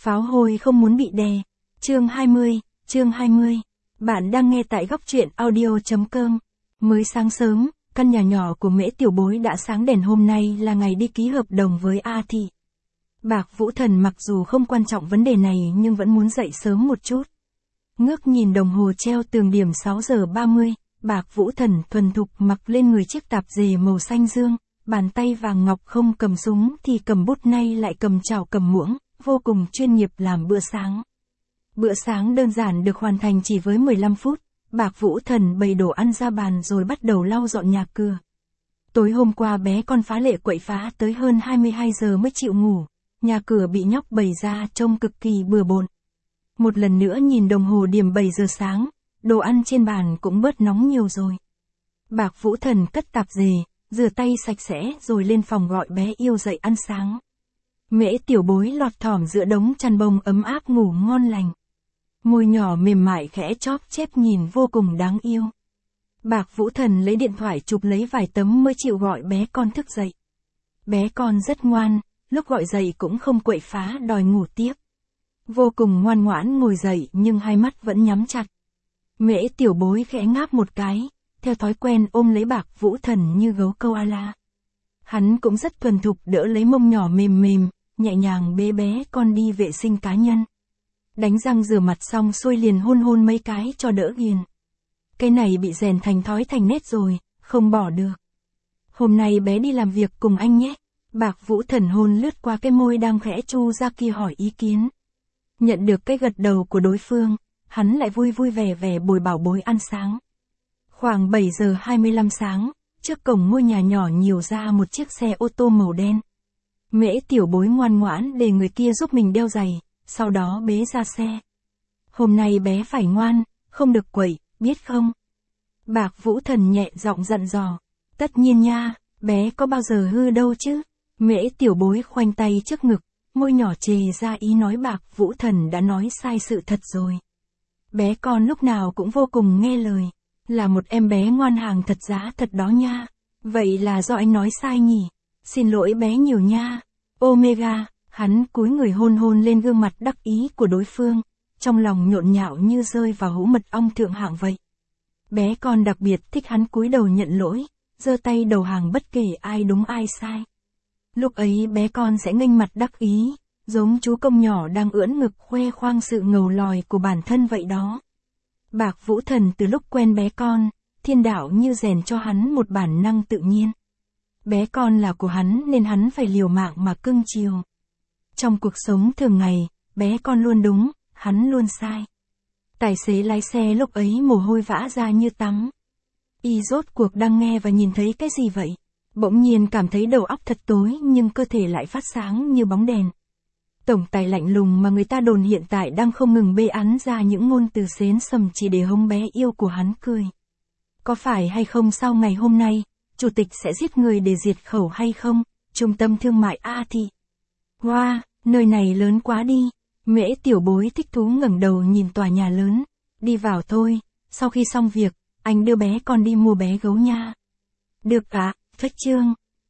Pháo hôi không muốn bị đè. Chương 20. Bạn đang nghe tại góc truyện audio.com. Mới sáng sớm, căn nhà nhỏ của Mễ Tiểu Bối đã sáng đèn. Hôm nay là ngày đi ký hợp đồng với A Thị. Bạc Vũ Thần mặc dù không quan trọng vấn đề này nhưng vẫn muốn dậy sớm một chút. Ngước nhìn đồng hồ treo tường điểm 6 giờ 30, Bạc Vũ Thần thuần thục mặc lên người chiếc tạp dề màu xanh dương, bàn tay vàng ngọc không cầm súng thì cầm bút, nay lại cầm chảo cầm muỗng, vô cùng chuyên nghiệp làm bữa sáng. Bữa sáng đơn giản được hoàn thành chỉ với 15 phút, Bạc Vũ Thần bày đồ ăn ra bàn rồi bắt đầu lau dọn nhà cửa. Tối hôm qua bé con phá lệ quậy phá tới hơn 22 giờ mới chịu ngủ, nhà cửa bị nhóc bày ra trông cực kỳ bừa bộn. Một lần nữa nhìn đồng hồ điểm 7 giờ sáng, đồ ăn trên bàn cũng bớt nóng nhiều rồi. Bạc Vũ Thần cất tạp dề, rửa tay sạch sẽ rồi lên phòng gọi bé yêu dậy ăn sáng. Mễ Tiểu Bối lọt thỏm giữa đống chăn bông ấm áp ngủ ngon lành. Môi nhỏ mềm mại khẽ chóp chép nhìn vô cùng đáng yêu. Bạc Vũ Thần lấy điện thoại chụp lấy vài tấm mới chịu gọi bé con thức dậy. Bé con rất ngoan, lúc gọi dậy cũng không quậy phá đòi ngủ tiếp. Vô cùng ngoan ngoãn ngồi dậy nhưng hai mắt vẫn nhắm chặt. Mễ Tiểu Bối khẽ ngáp một cái, theo thói quen ôm lấy Bạc Vũ Thần như gấu koala. Hắn cũng rất thuần thục đỡ lấy mông nhỏ mềm mềm, nhẹ nhàng bế bé con đi vệ sinh cá nhân. Đánh răng rửa mặt xong xuôi liền hôn hôn mấy cái cho đỡ ghiền. Cái này bị rèn thành thói thành nết rồi, không bỏ được. Hôm nay bé đi làm việc cùng anh nhé. Bạc Vũ Thần hôn lướt qua cái môi đang khẽ chu ra kia hỏi ý kiến. Nhận được cái gật đầu của đối phương, hắn lại vui vui vẻ vẻ bồi bảo bối ăn sáng. Khoảng 7 giờ 25 sáng, trước cổng ngôi nhà nhỏ nhiều ra một chiếc xe ô tô màu đen. Mễ Tiểu Bối ngoan ngoãn để người kia giúp mình đeo giày, sau đó bế ra xe. Hôm nay bé phải ngoan, không được quậy, biết không? Bạc Vũ Thần nhẹ giọng dặn dò. Tất nhiên nha, bé có bao giờ hư đâu chứ? Mễ Tiểu Bối khoanh tay trước ngực, môi nhỏ chề ra ý nói Bạc Vũ Thần đã nói sai sự thật rồi. Bé con lúc nào cũng vô cùng nghe lời, là một em bé ngoan hàng thật giá thật đó nha. Vậy là do anh nói sai nhỉ? Xin lỗi bé nhiều nha. Omega, hắn cúi người hôn hôn lên gương mặt đắc ý của đối phương, trong lòng nhộn nhạo như rơi vào hũ mật ong thượng hạng vậy. Bé con đặc biệt thích hắn cúi đầu nhận lỗi, giơ tay đầu hàng bất kể ai đúng ai sai. Lúc ấy bé con sẽ nghênh mặt đắc ý, giống chú công nhỏ đang ưỡn ngực khoe khoang sự ngầu lòi của bản thân vậy đó. Bạc Vũ Thần từ lúc quen bé con, thiên đạo như rèn cho hắn một bản năng tự nhiên. Bé con là của hắn nên hắn phải liều mạng mà cưng chiều. Trong cuộc sống thường ngày, bé con luôn đúng, hắn luôn sai. Tài xế lái xe lúc ấy mồ hôi vã ra như tắm. Y rốt cuộc đang nghe và nhìn thấy cái gì vậy? Bỗng nhiên cảm thấy đầu óc thật tối nhưng cơ thể lại phát sáng như bóng đèn. Tổng tài lạnh lùng mà người ta đồn hiện tại đang không ngừng bê án ra những ngôn từ xến sầm chỉ để hống bé yêu của hắn cười. Có phải hay không sau ngày hôm nay, chủ tịch sẽ giết người để diệt khẩu hay không? Trung tâm thương mại A Thị. Wow, nơi này lớn quá đi. Mễ Tiểu Bối thích thú ngẩng đầu nhìn tòa nhà lớn. Đi vào thôi, sau khi xong việc, anh đưa bé con đi mua bé gấu nha. Được ạ, phách trương.